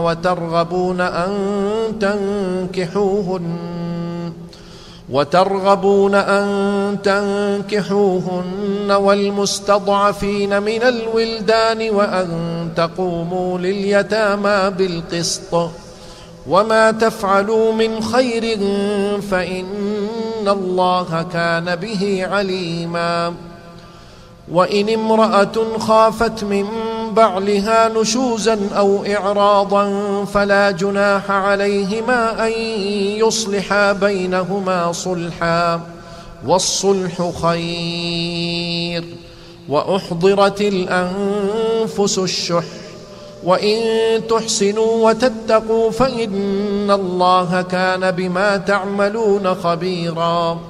وترغبون أن تنكحوهن والمستضعفين من الولدان وأن تقوموا لليتامى بالقسط وما تفعلوا من خير فإن الله كان به عليما وإن امرأة خافت من بعلها نشوزا أو إعراضا فلا جناح عليهما أن يصلحا بينهما صلحا والصلح خير وأحضرت الأنفس الشح وإن تحسنوا وتتقوا فإن الله كان بما تعملون خبيرا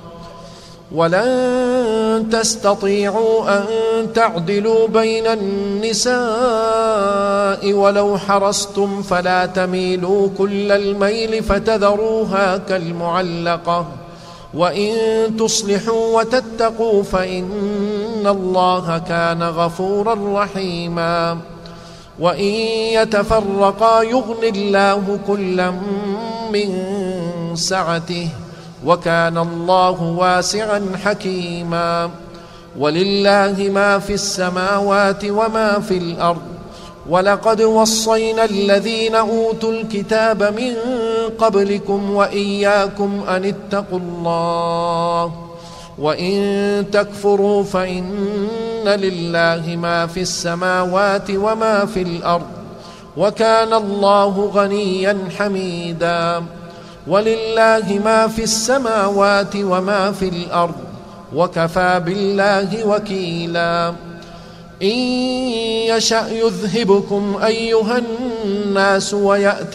ولن تستطيعوا أن تعدلوا بين النساء ولو حرصتم فلا تميلوا كل الميل فتذروها كالمعلقة وإن تصلحوا وتتقوا فإن الله كان غفورا رحيما وإن يتفرقا يغن الله كلا من سعته وكان الله واسعا حكيما ولله ما في السماوات وما في الأرض ولقد وصينا الذين أوتوا الكتاب من قبلكم وإياكم أن اتقوا الله وإن تكفروا فإن لله ما في السماوات وما في الأرض وكان الله غنيا حميدا ولله ما في السماوات وما في الأرض وكفى بالله وكيلا إن يشأ يذهبكم أيها الناس ويأت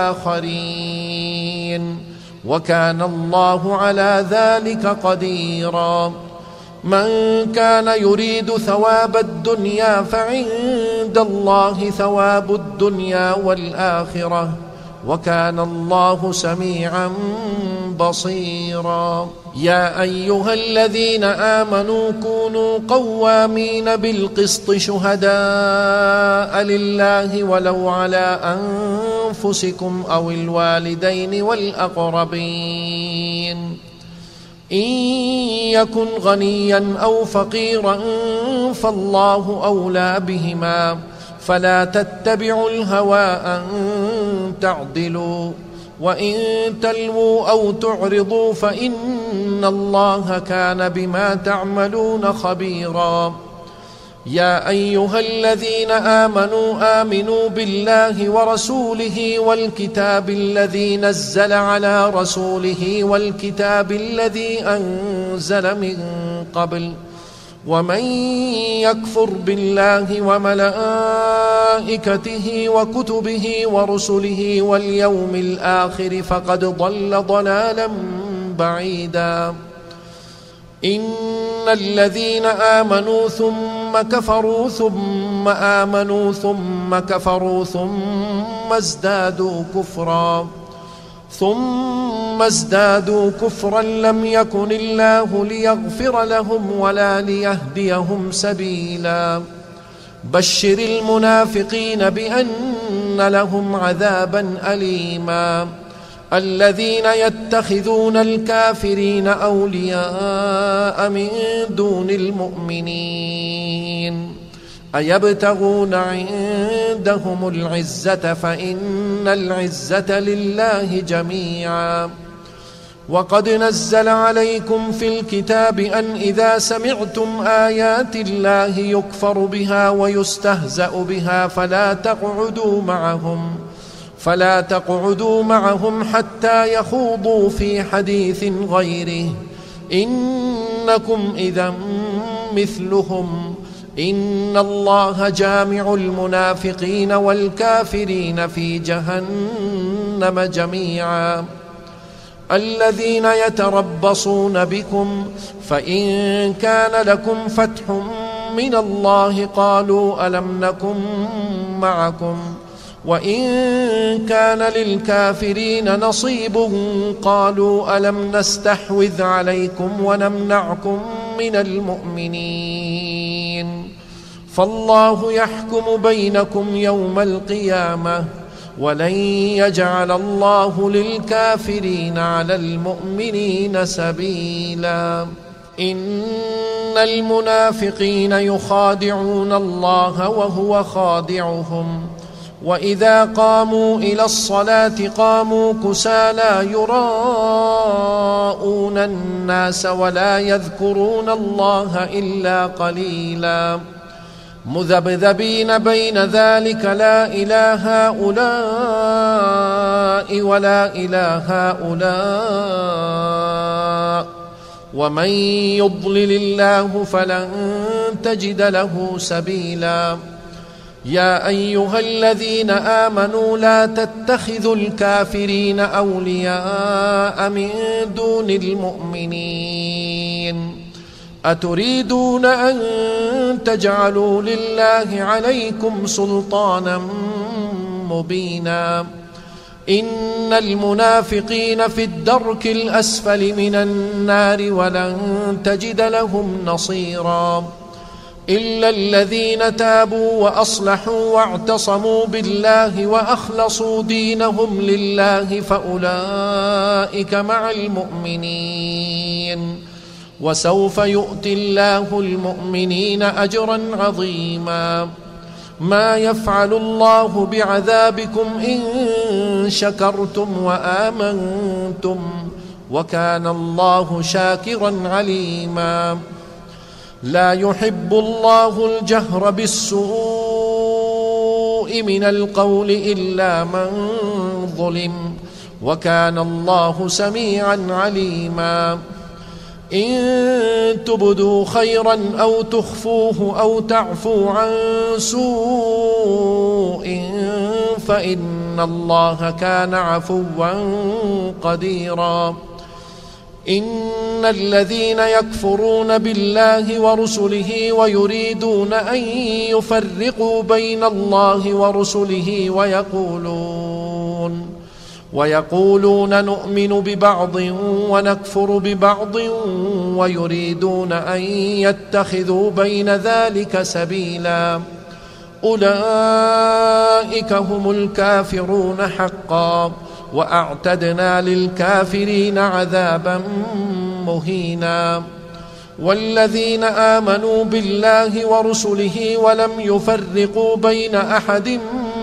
بآخرين وكان الله على ذلك قديرا من كان يريد ثواب الدنيا فعند الله ثواب الدنيا والآخرة وكان الله سميعا بصيرا يا أيها الذين آمنوا كونوا قوامين بالقسط شهداء لله ولو على أنفسكم أو الوالدين والأقربين إن يكن غنيا أو فقيرا فالله أولى بهما فلا تتبعوا الهوى أن تعدلوا وإن تلووا أو تعرضوا فإن الله كان بما تعملون خبيرا يا أيها الذين آمنوا آمنوا بالله ورسوله والكتاب الذي نزل على رسوله والكتاب الذي أنزل من قبل ومن يكفر بالله وملائكته وكتبه ورسله واليوم الآخر فقد ضل ضلالا بعيدا إن الذين آمنوا ثم كفروا ثم آمنوا ثم كفروا ثم ازدادوا كفرا لم يكن الله ليغفر لهم ولا ليهديهم سبيلا بشر المنافقين بأن لهم عذابا أليما الذين يتخذون الكافرين أولياء من دون المؤمنين أيبتغون عندهم العزة فإن العزة لله جميعا وقد نزل عليكم في الكتاب أن إذا سمعتم آيات الله يكفر بها ويستهزأ بها فلا تقعدوا معهم حتى يخوضوا في حديث غيره إنكم إذا مثلهم إن الله جامع المنافقين والكافرين في جهنم جميعا الذين يتربصون بكم فإن كان لكم فتح من الله قالوا ألم نكن معكم وإن كان للكافرين نصيب قالوا ألم نستحوذ عليكم ونمنعكم من المؤمنين فالله يحكم بينكم يوم القيامة ولن يجعل الله للكافرين على المؤمنين سبيلا إن المنافقين يخادعون الله وهو خادعهم وإذا قاموا إلى الصلاة قاموا كسالى يراءون الناس ولا يذكرون الله إلا قليلا مذبذبين بين ذلك لا إله هؤلاء ولا إله هؤلاء ومن يضلل الله فلن تجد له سبيلا يا أيها الذين آمنوا لا تتخذوا الكافرين أولياء من دون المؤمنين أتريدون أن تجعلوا لله عليكم سلطانا مبينا إن المنافقين في الدرك الأسفل من النار ولن تجد لهم نصيرا إلا الذين تابوا وأصلحوا واعتصموا بالله وأخلصوا دينهم لله فأولئك مع المؤمنين وسوف يؤتي الله المؤمنين أجرا عظيما ما يفعل الله بعذابكم إن شكرتم وآمنتم وكان الله شاكرا عليما لا يحب الله الجهر بالسوء من القول إلا من ظلم وكان الله سميعا عليما إن تبدوا خيرا أو تخفوه أو تعفوا عن سوء فإن الله كان عفوا قديرا إن الذين يكفرون بالله ورسله ويريدون أن يفرقوا بين الله ورسله ويقولون نؤمن ببعض ونكفر ببعض ويريدون أن يتخذوا بين ذلك سبيلا أولئك هم الكافرون حقا وأعتدنا للكافرين عذابا مهينا والذين آمنوا بالله ورسله ولم يفرقوا بين أحد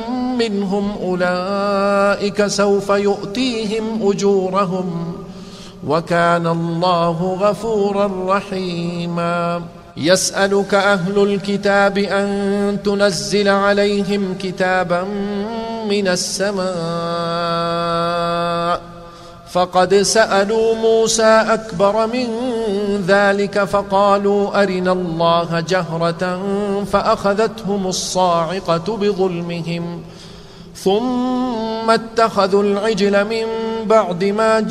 منهم أولئك سوف يؤتيهم أجورهم وكان الله غفورا رحيما. يسألك أهل الكتاب أن تنزل عليهم كتابا من السماء فقد سألوا موسى أكبر من ذلك فقالوا أرنا الله جهرة فأخذتهم الصاعقة بظلمهم ثم اتخذوا العجل من بعد ما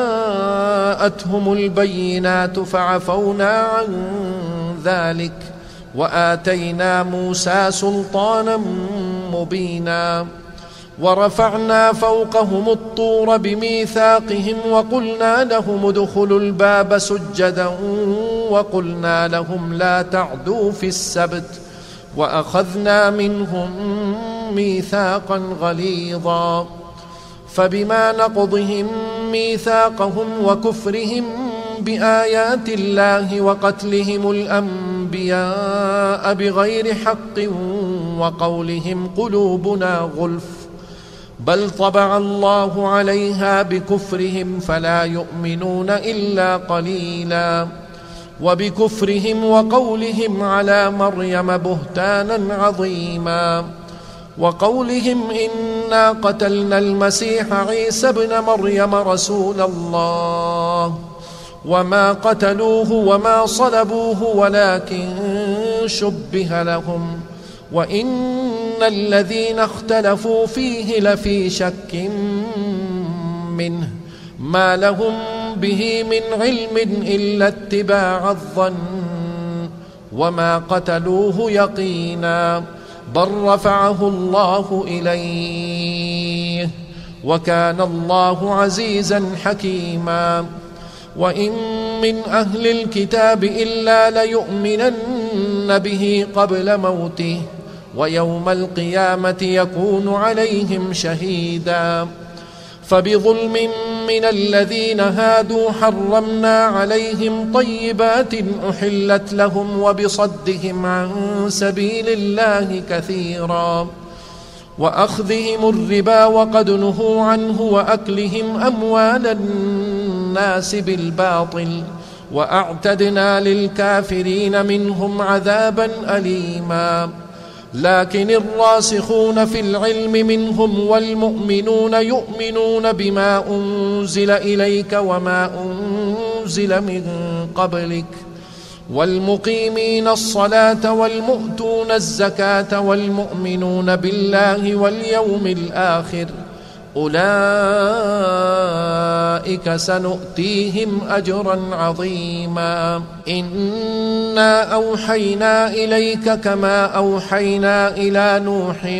جاءتهم البينات فعفونا عن ذلك وآتينا موسى سلطانا مبينا. ورفعنا فوقهم الطور بميثاقهم وقلنا لهم ادخلوا الباب سجدا وقلنا لهم لا تعدوا في السبت وأخذنا منهم ميثاقا غليظا. فبما نقضهم ميثاقهم وكفرهم بآيات الله وقتلهم الأنبياء بغير حق وقولهم قلوبنا غلف بل طبع الله عليها بكفرهم فلا يؤمنون إلا قليلا. وبكفرهم وقولهم على مريم بهتانا عظيما وقولهم إنا قتلنا المسيح عيسى ابن مريم رسول الله وما قتلوه وما صلبوه ولكن شبه لهم وإن الذين اختلفوا فيه لفي شك منه ما لهم به من علم إلا اتباع الظن وما قتلوه يقينا بل رفعه الله إليه وكان الله عزيزا حكيما. وإن من أهل الكتاب إلا ليؤمنن به قبل موته ويوم القيامة يكون عليهم شهيدا. فبظلم من الذين هادوا حرمنا عليهم طيبات أحلت لهم وبصدهم عن سبيل الله كثيرا وأخذهم الربا وقد نهوا عنه وأكلهم أموال الناس بالباطل وأعتدنا للكافرين منهم عذابا أليما. لكن الراسخون في العلم منهم والمؤمنون يؤمنون بما أنزل إليك وما أنزل من قبلك والمقيمين الصلاة والمؤتون الزكاة والمؤمنون بالله واليوم الآخر أولئك سنؤتيهم أجرا عظيما. إنا أوحينا إليك كما أوحينا إلى نوح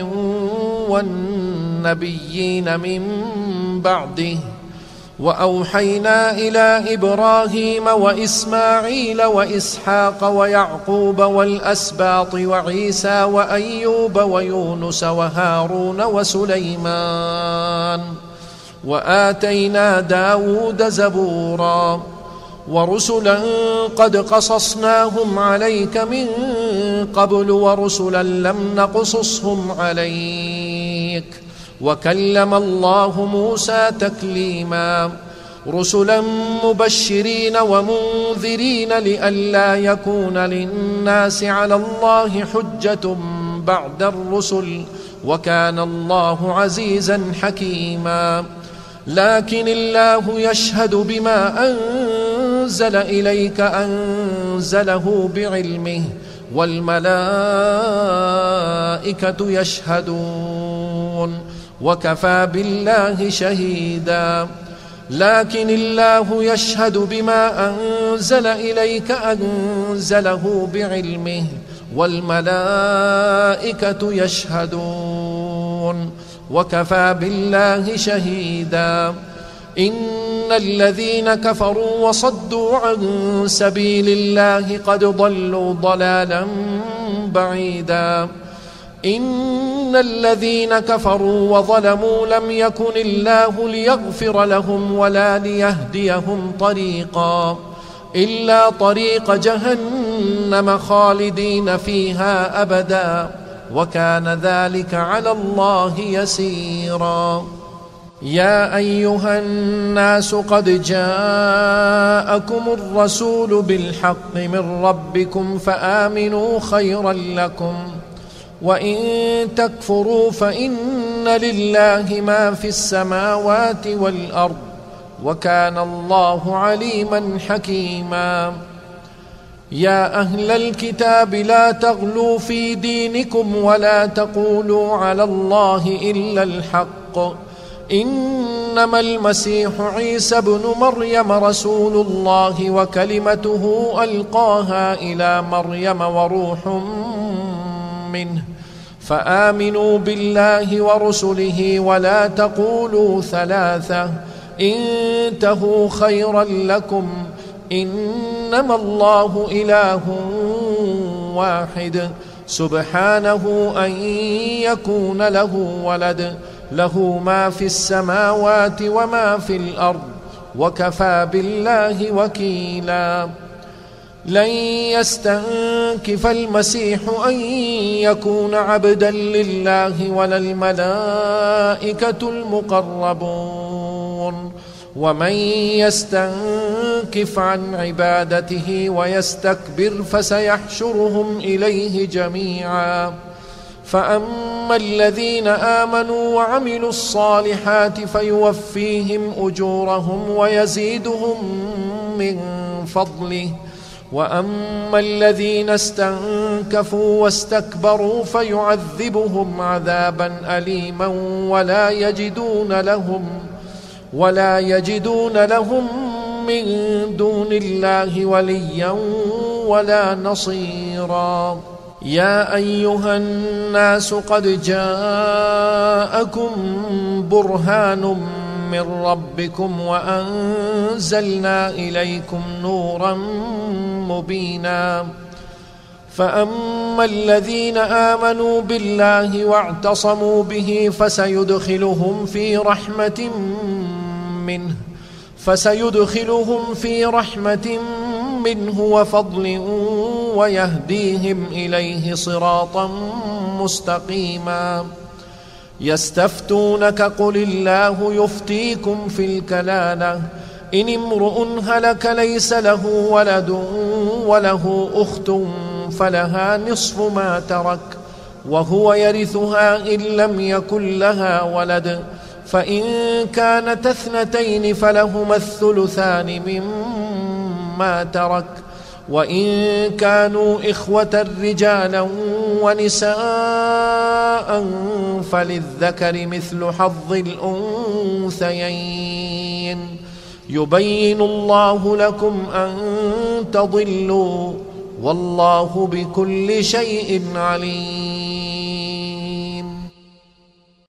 والنبيين من بعده وأوحينا إلى إبراهيم وإسماعيل وإسحاق ويعقوب والأسباط وعيسى وأيوب ويونس وهارون وسليمان وآتينا داود زبورا ورسلا قد قصصناهم عليك من قبل ورسلا لم نقصصهم عليك وكلم الله موسى تكليما. رسلا مبشرين ومنذرين لئلا يكون للناس على الله حجة بعد الرسل وكان الله عزيزا حكيما. لكن الله يشهد بما أنزل إليك أنزله بعلمه والملائكة يشهدون وكفى بالله شهيدا. لكن الله يشهد بما أنزل إليك أنزله بعلمه والملائكة يشهدون وكفى بالله شهيدا. إن الذين كفروا وصدوا عن سبيل الله قد ضلوا ضلالا بعيدا. إن الذين كفروا وظلموا لم يكن الله ليغفر لهم ولا ليهديهم طريقا إلا طريق جهنم خالدين فيها أبدا وكان ذلك على الله يسيرا. يا أيها الناس قد جاءكم الرسول بالحق من ربكم فآمنوا خيرا لكم، وإن تكفروا فإن لله ما في السماوات والأرض، وكان الله عليما حكيما. يا أهل الكتاب لا تغلوا في دينكم ولا تقولوا على الله إلا الحق، إنما المسيح عيسى ابن مريم رسول الله وكلمته ألقاها إلى مريم وروح منه، فآمنوا بالله ورسله ولا تقولوا ثلاثة، انتهوا خيرا لكم، إنما الله إله واحد سبحانه أن يكون له ولد، له ما في السماوات وما في الأرض، وكفى بالله وكيلا. لن يستنكف المسيح أن يكون عبدا لله ولا الملائكة المقربون، ومن يستنكف عن عبادته ويستكبر فسيحشرهم إليه جميعا. فأما الذين آمنوا وعملوا الصالحات فيوفيهم أجورهم ويزيدهم من فضله، وأما الذين استنكفوا واستكبروا فيعذبهم عذابا أليما ولا يجدون لهم من دون الله وليا ولا نصيرا. يا أيها الناس قد جاءكم برهان من ربكم وأنزلنا إليكم نورا مبينا. فأما الذين آمنوا بالله واعتصموا به فسيدخلهم في رحمة منه وفضل ويهديهم إليه صراطا مستقيما. يستفتونك قل الله يفتيكم في الكلالة، إن امرؤ هلك ليس له ولد وله أخت فلها نصف ما ترك وهو يرثها إن لم يكن لها ولد، فإن كانت اثنتين فلهما الثلثان مما ترك، وإن كانوا إخوة رجالا ونساء فللذكر مثل حظ الأنثيين. يبين الله لكم أن تضلوا والله بكل شيء عليم.